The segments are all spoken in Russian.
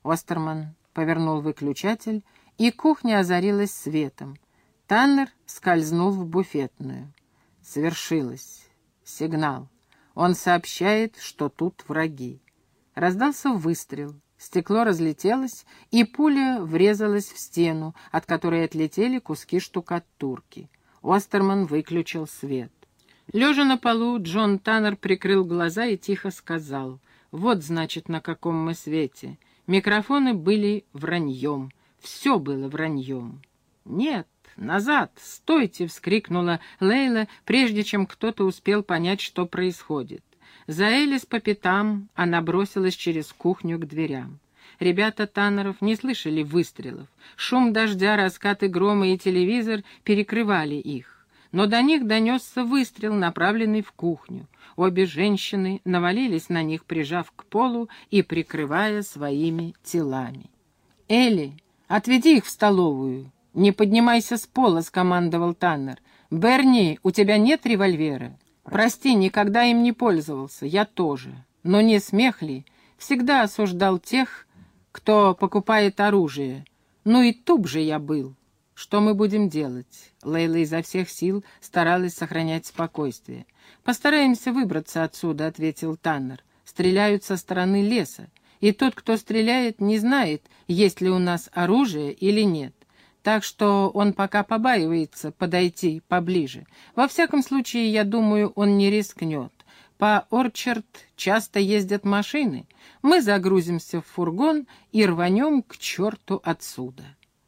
Остерман повернул выключатель, и кухня озарилась светом. Таннер скользнул в буфетную. Свершилось. Сигнал. Он сообщает, что тут враги. Раздался выстрел. Стекло разлетелось, и пуля врезалась в стену, от которой отлетели куски штукатурки. Остерман выключил свет. Лежа на полу, Джон Таннер прикрыл глаза и тихо сказал: «Вот, значит, на каком мы свете. Микрофоны были враньем. Все было враньем». «Нет, назад! Стойте!» — вскрикнула Лейла, прежде чем кто-то успел понять, что происходит. За Элис по пятам она бросилась через кухню к дверям. Ребята Таннеров не слышали выстрелов. Шум дождя, раскаты грома и телевизор перекрывали их. Но до них донесся выстрел, направленный в кухню. Обе женщины навалились на них, прижав к полу и прикрывая своими телами. «Элли, отведи их в столовую. Не поднимайся с пола», — скомандовал Таннер. «Берни, у тебя нет револьвера?» «Прости, никогда им не пользовался, я тоже. Но не смех ли? Всегда осуждал тех, кто покупает оружие. Ну и туп же я был. Что мы будем делать?» Лейла изо всех сил старалась сохранять спокойствие. «Постараемся выбраться отсюда», — ответил Таннер. «Стреляют со стороны леса, и тот, кто стреляет, не знает, есть ли у нас оружие или нет. Так что он пока побаивается подойти поближе. Во всяком случае, я думаю, он не рискнет. По Орчард часто ездят машины. Мы загрузимся в фургон и рванем к черту отсюда».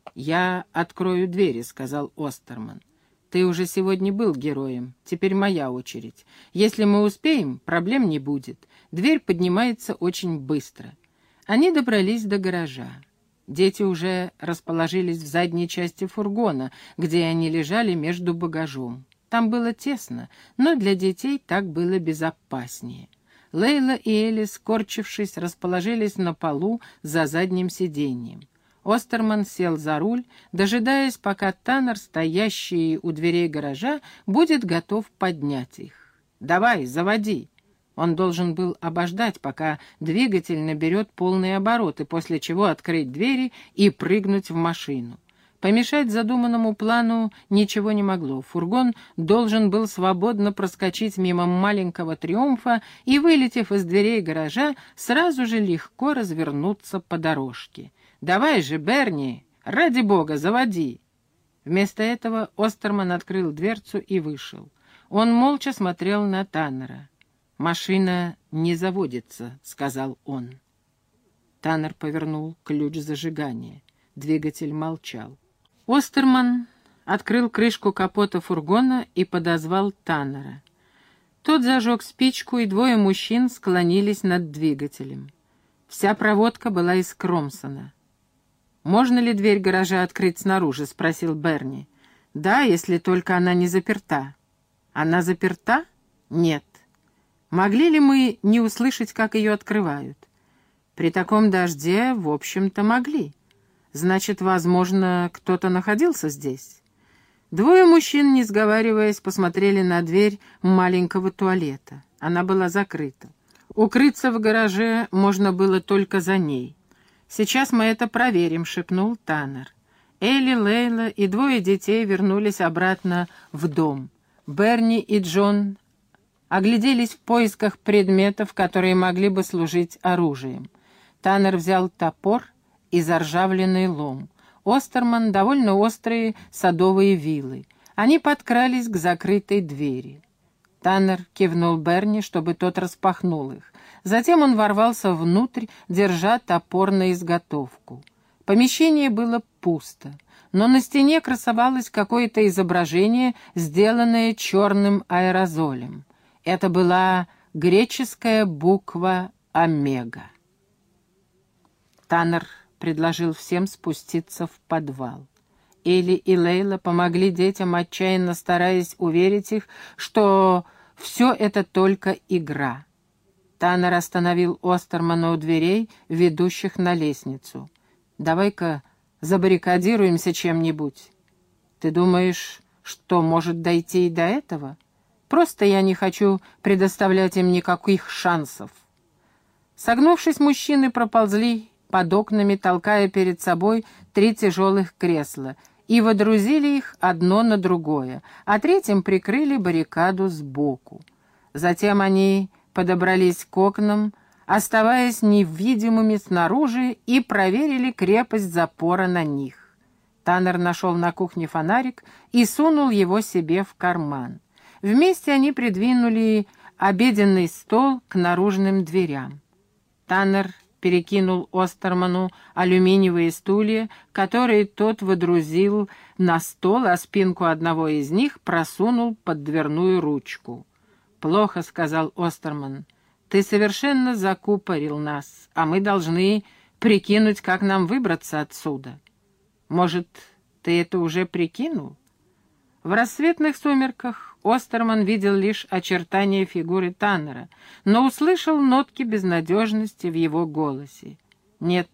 «Я открою двери», — сказал Остерман. «Ты уже сегодня был героем. Теперь моя очередь. Если мы успеем, проблем не будет. Дверь поднимается очень быстро». Они добрались до гаража. Дети уже расположились в задней части фургона, где они лежали между багажом. Там было тесно, но для детей так было безопаснее. Лейла и Элли, скорчившись, расположились на полу за задним сиденьем. Остерман сел за руль, дожидаясь, пока Таннер, стоящий у дверей гаража, будет готов поднять их. «Давай, заводи!» Он должен был обождать, пока двигатель наберет полные обороты, после чего открыть двери и прыгнуть в машину. Помешать задуманному плану ничего не могло. Фургон должен был свободно проскочить мимо маленького «Триумфа» и, вылетев из дверей гаража, сразу же легко развернуться по дорожке. «Давай же, Берни, ради бога, заводи!» Вместо этого Остерман открыл дверцу и вышел. Он молча смотрел на Таннера. «Машина не заводится», — сказал он. Таннер повернул ключ зажигания. Двигатель молчал. Остерман открыл крышку капота фургона и подозвал Таннера. Тот зажег спичку, и двое мужчин склонились над двигателем. Вся проводка была из Кромсона. «Можно ли дверь гаража открыть снаружи?» — спросил Берни. «Да, если только она не заперта». «Она заперта?» «Нет». «Могли ли мы не услышать, как ее открывают?» «При таком дожде, в общем-то, могли. Значит, возможно, кто-то находился здесь». Двое мужчин, не сговариваясь, посмотрели на дверь маленького туалета. Она была закрыта. Укрыться в гараже можно было только за ней. «Сейчас мы это проверим», — шепнул Таннер. Элли, Лейла и двое детей вернулись обратно в дом. Берни и Джон огляделись в поисках предметов, которые могли бы служить оружием. Таннер взял топор и заржавленный лом. Остерман — довольно острые садовые вилы. Они подкрались к закрытой двери. Таннер кивнул Берни, чтобы тот распахнул их. Затем он ворвался внутрь, держа топор на изготовку. Помещение было пусто, но на стене красовалось какое-то изображение, сделанное черным аэрозолем. Это была греческая буква «Омега». Таннер предложил всем спуститься в подвал. Элли и Лейла помогли детям, отчаянно стараясь уверить их, что все это только игра. Таннер остановил Остермана у дверей, ведущих на лестницу. «Давай-ка забаррикадируемся чем-нибудь. Ты думаешь, что может дойти и до этого? Просто я не хочу предоставлять им никаких шансов». Согнувшись, мужчины проползли под окнами, толкая перед собой 3 тяжелых кресла, и водрузили их одно на другое, а третьим прикрыли баррикаду сбоку. Затем они подобрались к окнам, оставаясь невидимыми снаружи, и проверили крепость запора на них. Таннер нашел на кухне фонарик и сунул его себе в карман. Вместе они придвинули обеденный стол к наружным дверям. Таннер перекинул Остерману алюминиевые стулья, которые тот водрузил на стол, а спинку одного из них просунул под дверную ручку. «Плохо», — сказал Остерман. «Ты совершенно закупорил нас, а мы должны прикинуть, как нам выбраться отсюда». «Может, ты это уже прикинул?» В рассветных сумерках Остерман видел лишь очертания фигуры Таннера, но услышал нотки безнадежности в его голосе. «Нет,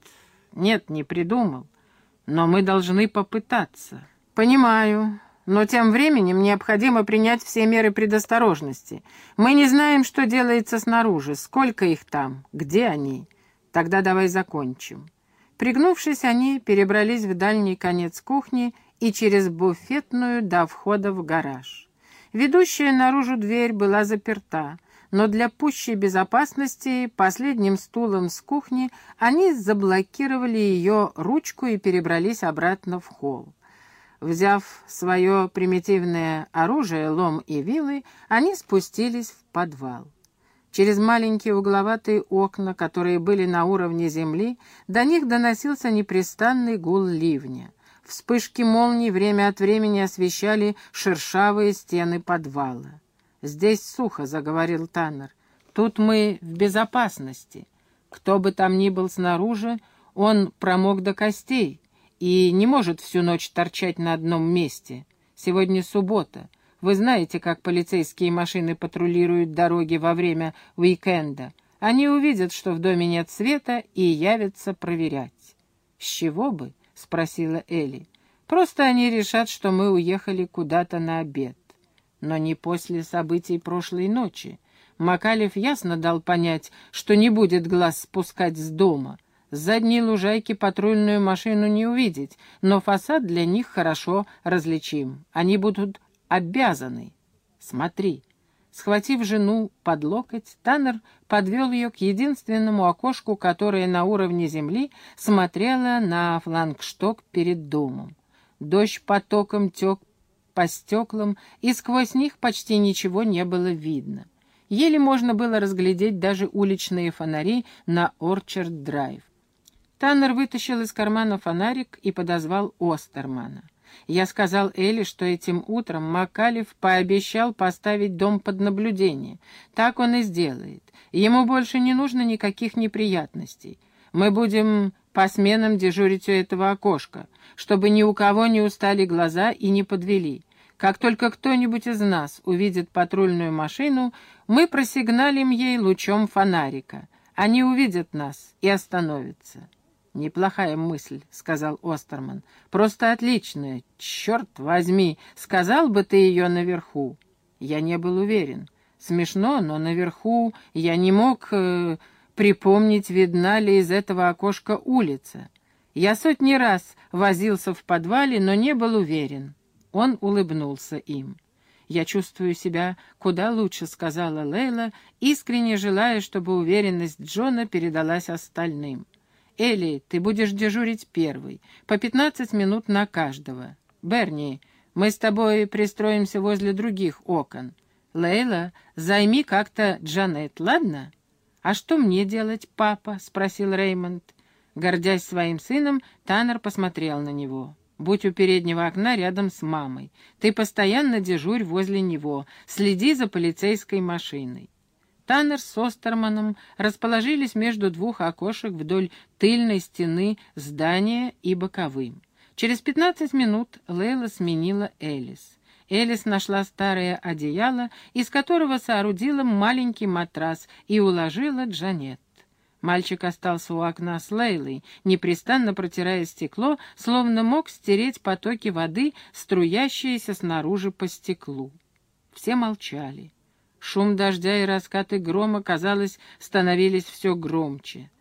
не придумал, но мы должны попытаться». «Понимаю, но тем временем необходимо принять все меры предосторожности. Мы не знаем, что делается снаружи, сколько их там, где они. Тогда давай закончим». Пригнувшись, они перебрались в дальний конец кухни и через буфетную до входа в гараж. Ведущая наружу дверь была заперта, но для пущей безопасности последним стулом с кухни они заблокировали ее ручку и перебрались обратно в холл. Взяв свое примитивное оружие, лом и вилы, они спустились в подвал. Через маленькие угловатые окна, которые были на уровне земли, до них доносился непрестанный гул ливня. Вспышки молний время от времени освещали шершавые стены подвала. «Здесь сухо», — заговорил Таннер. «Тут мы в безопасности. Кто бы там ни был снаружи, он промок до костей и не может всю ночь торчать на одном месте. Сегодня суббота. Вы знаете, как полицейские машины патрулируют дороги во время уикенда. Они увидят, что в доме нет света, и явятся проверять». «С чего бы?» — спросила Элли. «Просто они решат, что мы уехали куда-то на обед. Но не после событий прошлой ночи. Макалев ясно дал понять, что не будет глаз спускать с дома. С задней лужайки патрульную машину не увидеть, но фасад для них хорошо различим. Они будут обязаны. Смотри». Схватив жену под локоть, Таннер подвел ее к единственному окошку, которое на уровне земли смотрело на флагшток перед домом. Дождь потоком тек по стеклам, и сквозь них почти ничего не было видно. Еле можно было разглядеть даже уличные фонари на Орчард-драйв. Таннер вытащил из кармана фонарик и подозвал Остермана. «Я сказал Элли, что этим утром Макалев пообещал поставить дом под наблюдение. Так он и сделает. Ему больше не нужно никаких неприятностей. Мы будем по сменам дежурить у этого окошка, чтобы ни у кого не устали глаза и не подвели. Как только кто-нибудь из нас увидит патрульную машину, мы просигналим ей лучом фонарика. Они увидят нас и остановятся». «Неплохая мысль», — сказал Остерман. «Просто отличная. Черт возьми, сказал бы ты ее наверху». Я не был уверен. Смешно, но наверху я не мог припомнить, видна ли из этого окошка улица. Я сотни раз возился в подвале, но не был уверен. Он улыбнулся им. «Я чувствую себя куда лучше», — сказала Лейла, искренне желая, чтобы уверенность Джона передалась остальным. «Элли, ты будешь дежурить первой, по 15 минут на каждого. Берни, мы с тобой пристроимся возле других окон. Лейла, займи как-то Джанет, ладно?» «А что мне делать, папа?» — спросил Реймонд. Гордясь своим сыном, Таннер посмотрел на него. «Будь у переднего окна рядом с мамой. Ты постоянно дежурь возле него, следи за полицейской машиной». Таннер с Остерманом расположились между двух окошек вдоль тыльной стены здания и боковым. Через 15 минут Лейла сменила Элис. Элис нашла старое одеяло, из которого соорудила маленький матрас, и уложила Джанет. Мальчик остался у окна с Лейлой, непрестанно протирая стекло, словно мог стереть потоки воды, струящиеся снаружи по стеклу. Все молчали. Шум дождя и раскаты грома, казалось, становились все громче.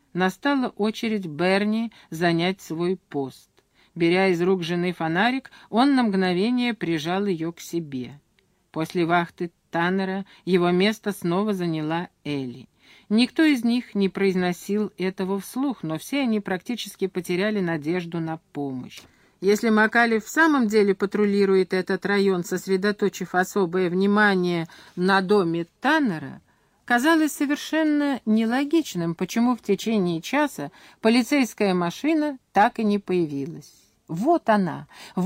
Настала очередь Берни занять свой пост. Беря из рук жены фонарик, он на мгновение прижал ее к себе. После вахты Таннера его место снова заняла Элли. Никто из них не произносил этого вслух, но все они практически потеряли надежду на помощь. Если Маккали в самом деле патрулирует этот район, сосредоточив особое внимание на доме Таннера, казалось совершенно нелогичным, почему в течение часа полицейская машина так и не появилась. Вот она,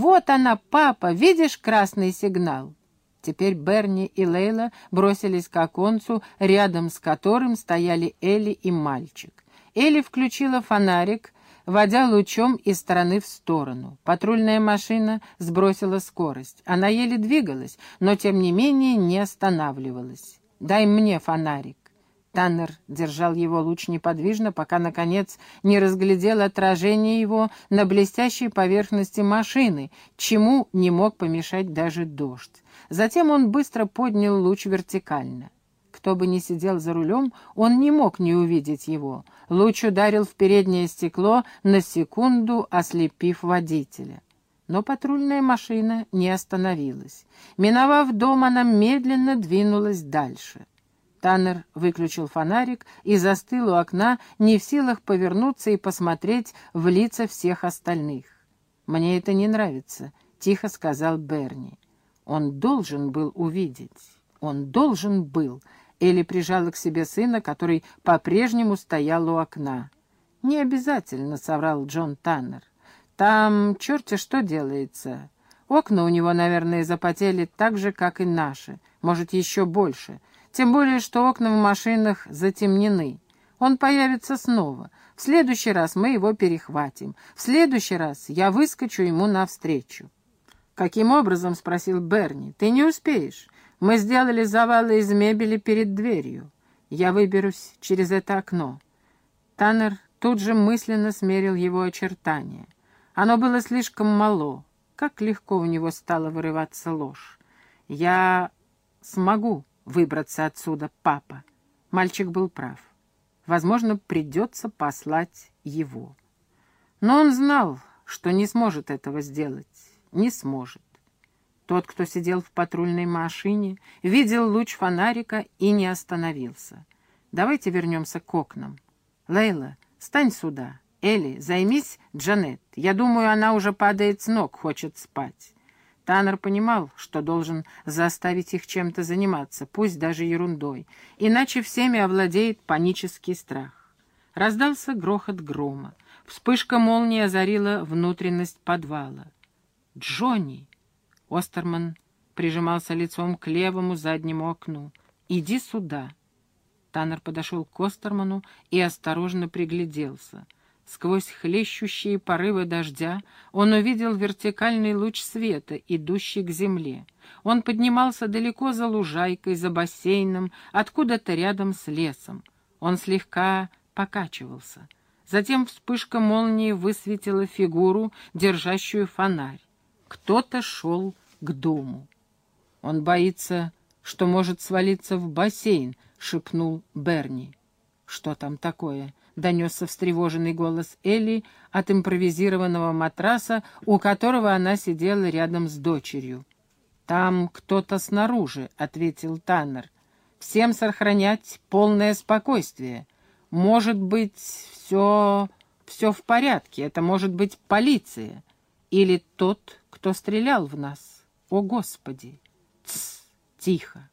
папа, видишь красный сигнал? Теперь Берни и Лейла бросились к оконцу, рядом с которым стояли Элли и мальчик. Элли включила фонарик, водя лучом из стороны в сторону. Патрульная машина сбросила скорость. Она еле двигалась, но тем не менее не останавливалась. «Дай мне фонарик». Таннер держал его луч неподвижно, пока, наконец, не разглядел отражение его на блестящей поверхности машины, чему не мог помешать даже дождь. Затем он быстро поднял луч вертикально. Кто бы ни сидел за рулем, он не мог не увидеть его. Луч ударил в переднее стекло, на секунду ослепив водителя. Но патрульная машина не остановилась. Миновав дом, она медленно двинулась дальше. Таннер выключил фонарик и застыл у окна, не в силах повернуться и посмотреть в лица всех остальных. «Мне это не нравится», — тихо сказал Берни. «Он должен был увидеть. Он должен был». Элли прижала к себе сына, который по-прежнему стоял у окна. «Не обязательно», — соврал Джон Таннер. «Там черти что делается. Окна у него, наверное, запотели так же, как и наши. Может, еще больше. Тем более, что окна в машинах затемнены. Он появится снова. В следующий раз мы его перехватим. В следующий раз я выскочу ему навстречу». «Каким образом?» — спросил Берни. «Ты не успеешь. Мы сделали завалы из мебели перед дверью. Я выберусь через это окно». Таннер тут же мысленно смерил его очертания. Оно было слишком мало. Как легко у него стало вырываться ложь. «Я смогу выбраться отсюда, папа». Мальчик был прав. Возможно, придется послать его. Но он знал, что не сможет этого сделать. Не сможет. Тот, кто сидел в патрульной машине, видел луч фонарика и не остановился. «Давайте вернемся к окнам. Лейла, стань сюда. Элли, займись Джанет. Я думаю, она уже падает с ног, хочет спать». Таннер понимал, что должен заставить их чем-то заниматься, пусть даже ерундой, иначе всеми овладеет панический страх. Раздался грохот грома. Вспышка молнии озарила внутренность подвала. «Джонни!» Остерман прижимался лицом к левому заднему окну. «Иди сюда!» Таннер подошел к Остерману и осторожно пригляделся. Сквозь хлещущие порывы дождя он увидел вертикальный луч света, идущий к земле. Он поднимался далеко за лужайкой, за бассейном, откуда-то рядом с лесом. Он слегка покачивался. Затем вспышка молнии высветила фигуру, держащую фонарь. Кто-то шел к дому. «Он боится, что может свалиться в бассейн», — шепнул Берни. «Что там такое?» — донесся встревоженный голос Элли от импровизированного матраса, у которого она сидела рядом с дочерью. «Там кто-то снаружи», — ответил Таннер. «Всем сохранять полное спокойствие. Может быть, все в порядке. Это может быть полиция. Или тот, кто стрелял в нас. О, Господи!» «Тсс! Тихо!»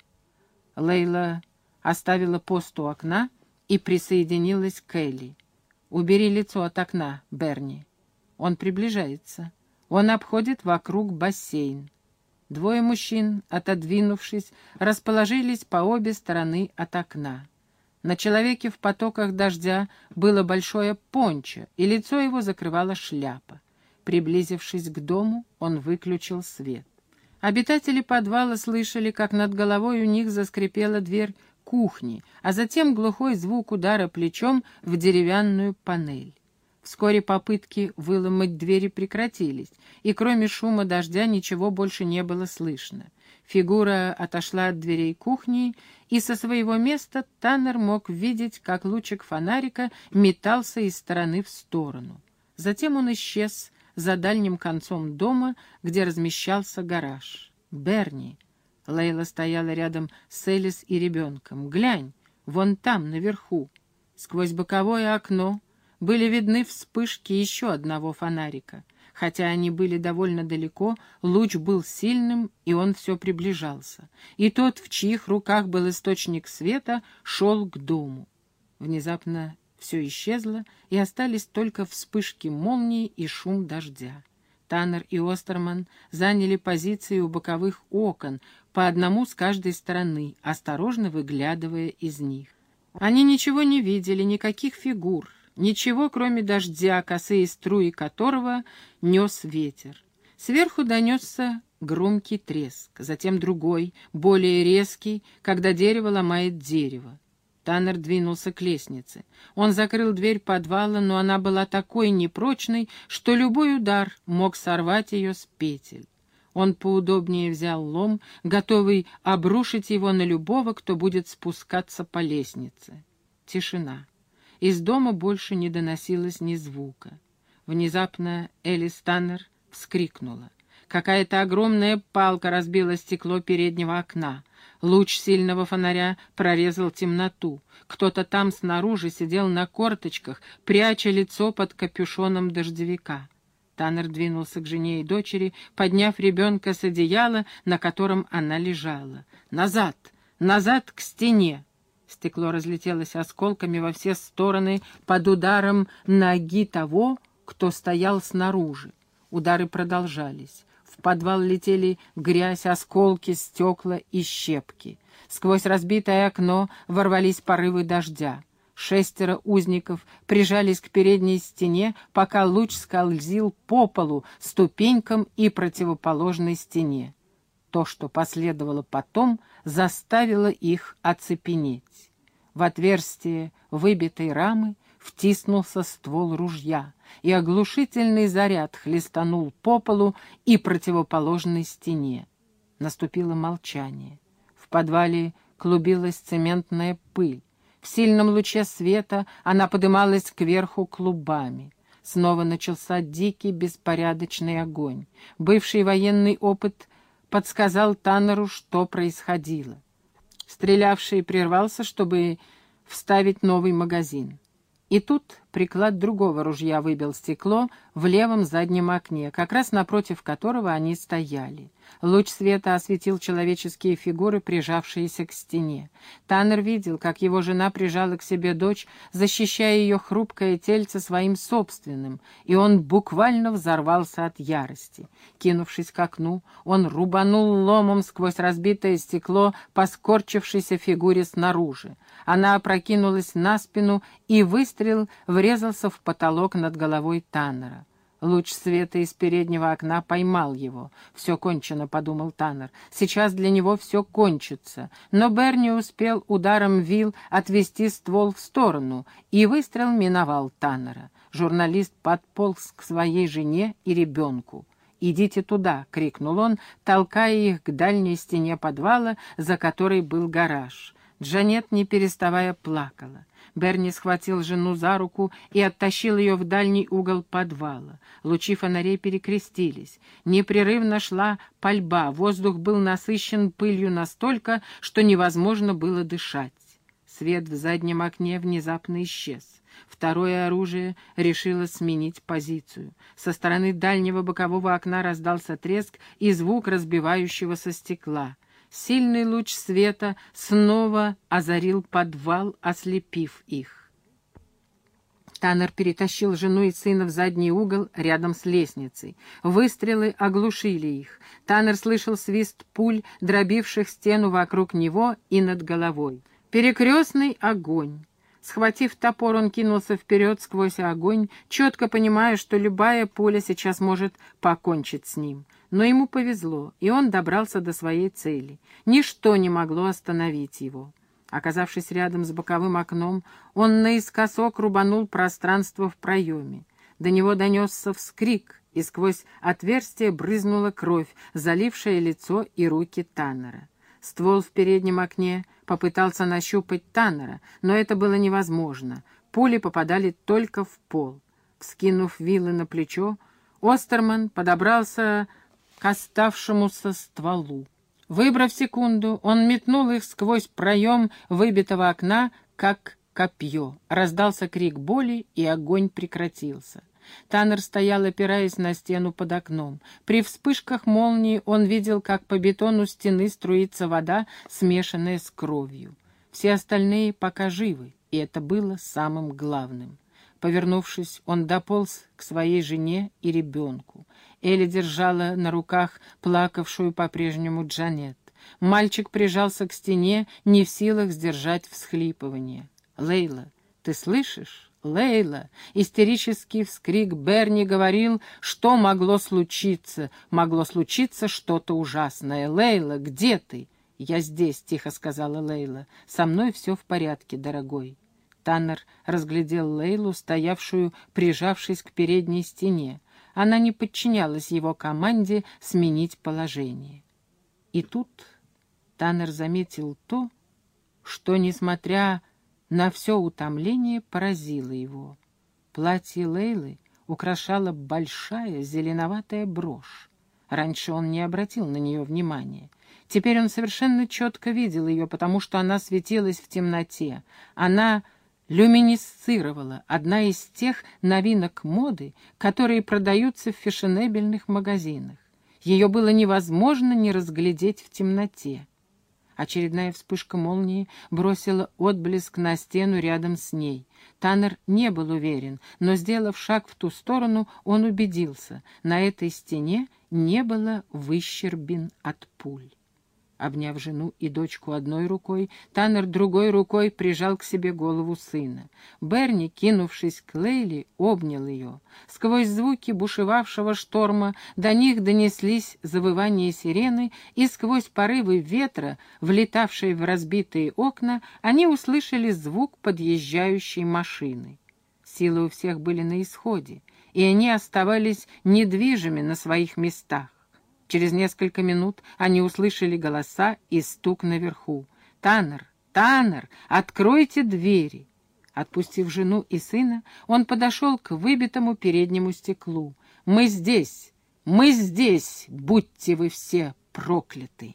Лейла оставила пост у окна и присоединилась к Элли. «Убери лицо от окна, Берни. Он приближается. Он обходит вокруг бассейн». Двое мужчин, отодвинувшись, расположились по обе стороны от окна. На человеке в потоках дождя было большое пончо, и лицо его закрывала шляпа. Приблизившись к дому, он выключил свет. Обитатели подвала слышали, как над головой у них заскрипела дверь кухни, а затем глухой звук удара плечом в деревянную панель. Вскоре попытки выломать двери прекратились, и кроме шума дождя ничего больше не было слышно. Фигура отошла от дверей кухни, и со своего места Таннер мог видеть, как лучик фонарика метался из стороны в сторону. Затем он исчез за дальним концом дома, где размещался гараж. «Берни!» Лейла стояла рядом с Элис и ребенком. «Глянь, вон там, наверху!» Сквозь боковое окно были видны вспышки еще одного фонарика. Хотя они были довольно далеко, луч был сильным, и он все приближался. И тот, в чьих руках был источник света, шел к дому. Внезапно все исчезло, и остались только вспышки молнии и шум дождя. Таннер и Остерман заняли позиции у боковых окон, по одному с каждой стороны, осторожно выглядывая из них. Они ничего не видели, никаких фигур, ничего, кроме дождя, косые струи которого нес ветер. Сверху донесся громкий треск, затем другой, более резкий, когда дерево ломает дерево. Таннер двинулся к лестнице. Он закрыл дверь подвала, но она была такой непрочной, что любой удар мог сорвать ее с петель. Он поудобнее взял лом, готовый обрушить его на любого, кто будет спускаться по лестнице. Тишина. Из дома больше не доносилось ни звука. Внезапно Элис Таннер вскрикнула. Какая-то огромная палка разбила стекло переднего окна. Луч сильного фонаря прорезал темноту. Кто-то там снаружи сидел на корточках, пряча лицо под капюшоном дождевика. Таннер двинулся к жене и дочери, подняв ребенка с одеяла, на котором она лежала. «Назад! Назад к стене!» Стекло разлетелось осколками во все стороны под ударом ноги того, кто стоял снаружи. Удары продолжались. В подвал летели грязь, осколки, стекла и щепки. Сквозь разбитое окно ворвались порывы дождя. 6 узников прижались к передней стене, пока луч скользил по полу, ступенькам и противоположной стене. То, что последовало потом, заставило их оцепенеть. В отверстие выбитой рамы втиснулся ствол ружья, и оглушительный заряд хлестанул по полу и противоположной стене. Наступило молчание. В подвале клубилась цементная пыль. В сильном луче света она подымалась кверху клубами. Снова начался дикий, беспорядочный огонь. Бывший военный опыт подсказал Таннеру, что происходило. Стрелявший прервался, чтобы вставить новый магазин. И тут приклад другого ружья выбил стекло в левом заднем окне, как раз напротив которого они стояли. Луч света осветил человеческие фигуры, прижавшиеся к стене. Таннер видел, как его жена прижала к себе дочь, защищая ее хрупкое тельце своим собственным, и он буквально взорвался от ярости. Кинувшись к окну, он рубанул ломом сквозь разбитое стекло по скорчившейся фигуре снаружи. Она опрокинулась на спину, и выстрел врезался в потолок над головой Таннера. Луч света из переднего окна поймал его. «Все кончено», — подумал Таннер. «Сейчас для него все кончится». Но Берни успел ударом вил отвести ствол в сторону, и выстрел миновал Таннера. Журналист подполз к своей жене и ребенку. «Идите туда!» — крикнул он, толкая их к дальней стене подвала, за которой был гараж. Джанет, не переставая, плакала. Берни схватил жену за руку и оттащил ее в дальний угол подвала. Лучи фонарей перекрестились. Непрерывно шла пальба, воздух был насыщен пылью настолько, что невозможно было дышать. Свет в заднем окне внезапно исчез. Второе оружие решило сменить позицию. Со стороны дальнего бокового окна раздался треск и звук разбивающегося стекла. Сильный луч света снова озарил подвал, ослепив их. Таннер перетащил жену и сына в задний угол рядом с лестницей. Выстрелы оглушили их. Таннер слышал свист пуль, дробивших стену вокруг него и над головой. Перекрестный огонь. Схватив топор, он кинулся вперед сквозь огонь, четко понимая, что любая пуля сейчас может покончить с ним. Но ему повезло, и он добрался до своей цели. Ничто не могло остановить его. Оказавшись рядом с боковым окном, он наискосок рубанул пространство в проеме. До него донесся вскрик, и сквозь отверстие брызнула кровь, залившая лицо и руки Таннера. Ствол в переднем окне попытался нащупать Таннера, но это было невозможно. Пули попадали только в пол. Вскинув вилы на плечо, Остерман подобрался к оставшемуся стволу. Выбрав секунду, он метнул их сквозь проем выбитого окна, как копье. Раздался крик боли, и огонь прекратился. Таннер стоял, опираясь на стену под окном. При вспышках молнии он видел, как по бетону стены струится вода, смешанная с кровью. Все остальные пока живы, и это было самым главным. Повернувшись, он дополз к своей жене и ребенку. Элли держала на руках плакавшую по-прежнему Джанет. Мальчик прижался к стене, не в силах сдержать всхлипывание. «Лейла, ты слышишь? Лейла!» Истерический вскрик Берни говорил, что могло случиться. Могло случиться что-то ужасное. «Лейла, где ты?» «Я здесь», — тихо сказала Лейла. «Со мной все в порядке, дорогой». Таннер разглядел Лейлу, стоявшую, прижавшись к передней стене. Она не подчинялась его команде сменить положение. И тут Таннер заметил то, что, несмотря на все утомление, поразило его. Платье Лейлы украшала большая зеленоватая брошь. Раньше он не обратил на нее внимания. Теперь он совершенно четко видел ее, потому что она светилась в темноте. Она люминесцировала, одна из тех новинок моды, которые продаются в фешенебельных магазинах. Ее было невозможно не разглядеть в темноте. Очередная вспышка молнии бросила отблеск на стену рядом с ней. Таннер не был уверен, но, сделав шаг в ту сторону, он убедился, на этой стене не было выщербин от пуль. Обняв жену и дочку одной рукой, Таннер другой рукой прижал к себе голову сына. Берни, кинувшись к Лейле, обнял ее. Сквозь звуки бушевавшего шторма до них донеслись завывания сирены, и сквозь порывы ветра, влетавшие в разбитые окна, они услышали звук подъезжающей машины. Силы у всех были на исходе, и они оставались недвижими на своих местах. Через несколько минут они услышали голоса и стук наверху. «Таннер! Таннер! Откройте двери!» Отпустив жену и сына, он подошел к выбитому переднему стеклу. «Мы здесь! Мы здесь! Будьте вы все прокляты!»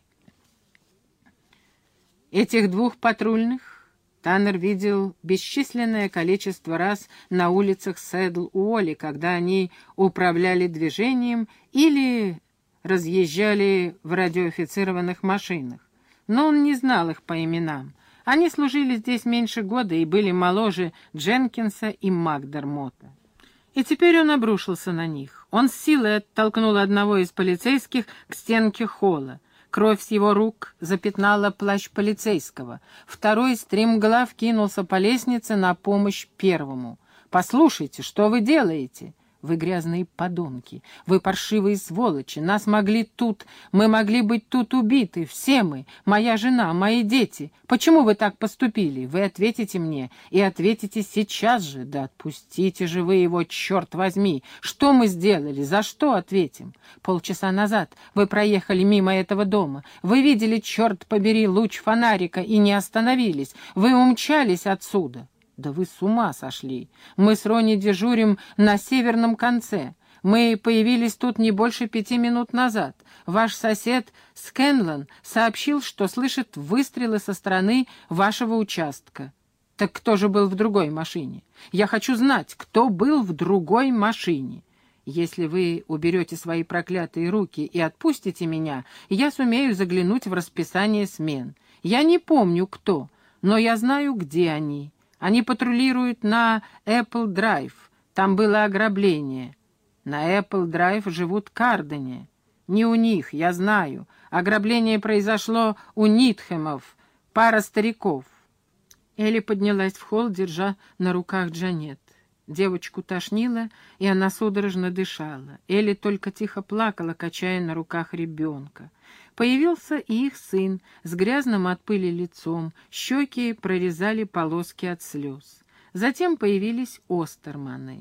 Этих двух патрульных Таннер видел бесчисленное количество раз на улицах Сэдл-Уолли, когда они управляли движением или разъезжали в радиоофицированных машинах. Но он не знал их по именам. Они служили здесь меньше года и были моложе Дженкинса и Макдермота. И теперь он обрушился на них. Он с силой оттолкнул одного из полицейских к стенке холла. Кровь с его рук запятнала плащ полицейского. Второй стремглав кинулся по лестнице на помощь первому. «Послушайте, что вы делаете?» «Вы грязные подонки, вы паршивые сволочи, мы могли быть тут убиты, все мы, моя жена, мои дети. Почему вы так поступили? Вы ответите мне, и ответите сейчас же. Да отпустите же вы его, черт возьми! Что мы сделали? За что ответим? Полчаса назад вы проехали мимо этого дома, вы видели, черт побери, луч фонарика и не остановились, вы умчались отсюда». «Да вы с ума сошли! Мы с Ронни дежурим на северном конце. Мы появились тут не больше 5 минут назад. Ваш сосед Скэнлон сообщил, что слышит выстрелы со стороны вашего участка. Так кто же был в другой машине? Я хочу знать, кто был в другой машине. Если вы уберете свои проклятые руки и отпустите меня, я сумею заглянуть в расписание смен. Я не помню, кто, но я знаю, где они». Они патрулируют на Эппл-Драйв. Там было ограбление. На Эппл-Драйв живут Кардене. Не у них, я знаю. Ограбление произошло у Нитхэмов. Пара стариков. Элли поднялась в холл, держа на руках Джанет. Девочку тошнило, и она судорожно дышала. Элли только тихо плакала, качая на руках ребенка. Появился и их сын с грязным от пыли лицом, щеки прорезали полоски от слез. Затем появились Остерманы.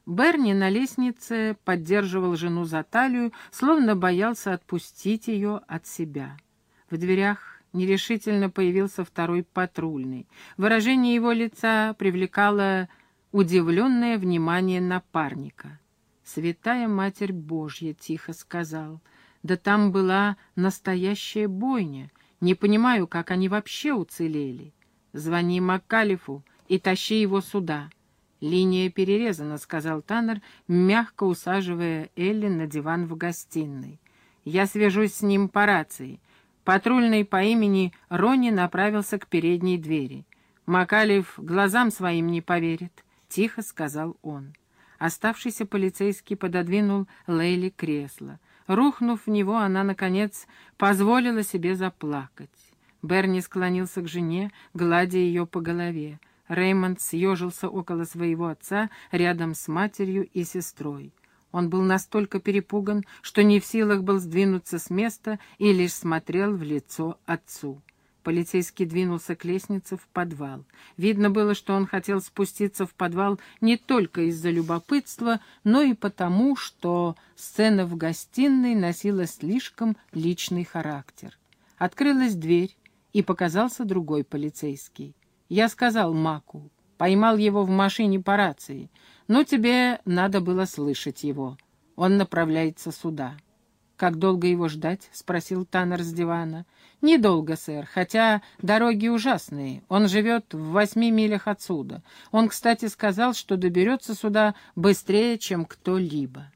Берни на лестнице поддерживал жену за талию, словно боялся отпустить ее от себя. В дверях нерешительно появился второй патрульный. Выражение его лица привлекало удивленное внимание напарника. «Святая Матерь Божья», — тихо сказал, — «да там была настоящая бойня. Не понимаю, как они вообще уцелели. Звони Маккалифу и тащи его сюда». «Линия перерезана», — сказал Таннер, мягко усаживая Элли на диван в гостиной. «Я свяжусь с ним по рации». Патрульный по имени Ронни направился к передней двери. «Маккалиф глазам своим не поверит», — тихо сказал он. Оставшийся полицейский пододвинул Лейли кресло. Рухнув в него, она, наконец, позволила себе заплакать. Берни склонился к жене, гладя ее по голове. Реймонд съежился около своего отца, рядом с матерью и сестрой. Он был настолько перепуган, что не в силах был сдвинуться с места и лишь смотрел в лицо отцу. Полицейский двинулся к лестнице в подвал. Видно было, что он хотел спуститься в подвал не только из-за любопытства, но и потому, что сцена в гостиной носила слишком личный характер. Открылась дверь, и показался другой полицейский. Я сказал Маку, поймал его в машине по рации, но тебе надо было слышать его. Он направляется сюда. «Как долго его ждать?» — спросил Таннер с дивана. «Недолго, сэр, хотя дороги ужасные. Он живет в 8 милях отсюда. Он, кстати, сказал, что доберется сюда быстрее, чем кто-либо».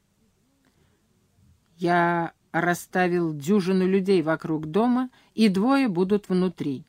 Я расставил дюжину людей вокруг дома, и 2 будут внутри.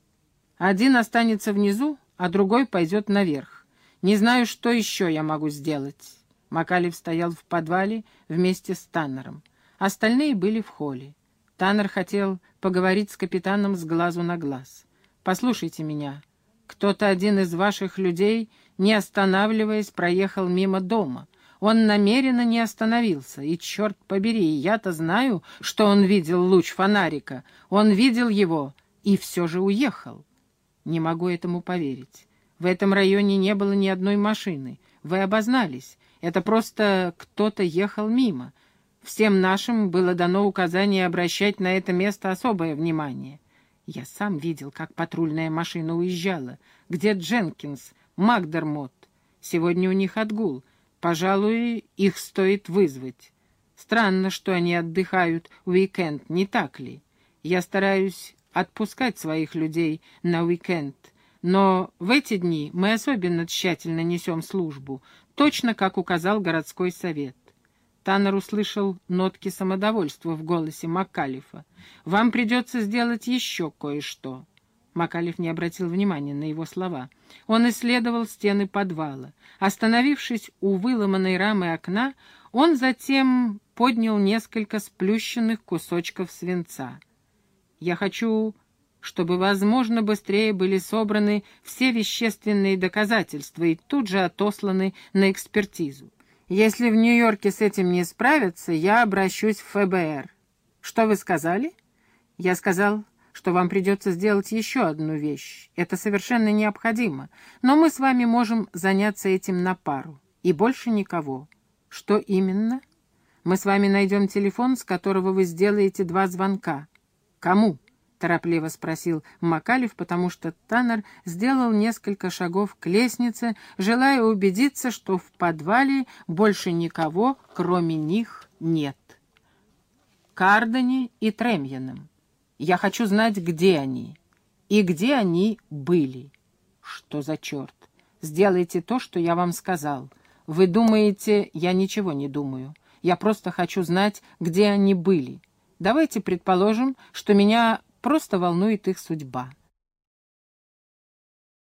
Один останется внизу, а другой пойдет наверх. Не знаю, что еще я могу сделать». Маккалиф стоял в подвале вместе с Таннером. Остальные были в холле. Таннер хотел поговорить с капитаном с глазу на глаз. «Послушайте меня. Кто-то один из ваших людей, не останавливаясь, проехал мимо дома. Он намеренно не остановился, и, черт побери, я-то знаю, что он видел луч фонарика. Он видел его и все же уехал». «Не могу этому поверить. В этом районе не было ни одной машины. Вы обознались. Это просто кто-то ехал мимо. Всем нашим было дано указание обращать на это место особое внимание. Я сам видел, как патрульная машина уезжала. Где Дженкинс, Макдермот? Сегодня у них отгул. Пожалуй, их стоит вызвать. Странно, что они отдыхают в уикенд, не так ли? Я стараюсь отпускать своих людей на уикенд, но в эти дни мы особенно тщательно несем службу, точно как указал городской совет. Таннер услышал нотки самодовольства в голосе Маккалифа. «Вам придется сделать еще кое-что». Маккалиф не обратил внимания на его слова. Он исследовал стены подвала. Остановившись у выломанной рамы окна, он затем поднял несколько сплющенных кусочков свинца. «Я хочу, чтобы, возможно, быстрее были собраны все вещественные доказательства и тут же отосланы на экспертизу. Если в Нью-Йорке с этим не справятся, я обращусь в ФБР. Что вы сказали?» «Я сказал, что вам придется сделать еще одну вещь. Это совершенно необходимо. Но мы с вами можем заняться этим на пару. И больше никого». «Что именно?» «Мы с вами найдем телефон, с которого вы сделаете 2 звонка». «Кому?» — торопливо спросил Маккалиф, потому что Таннер сделал несколько шагов к лестнице, желая убедиться, что в подвале больше никого, кроме них, нет. «Кардани и Тремьяном. Я хочу знать, где они. И где они были». «Что за черт? Сделайте то, что я вам сказал. Вы думаете, я ничего не думаю. Я просто хочу знать, где они были. Давайте предположим, что меня просто волнует их судьба.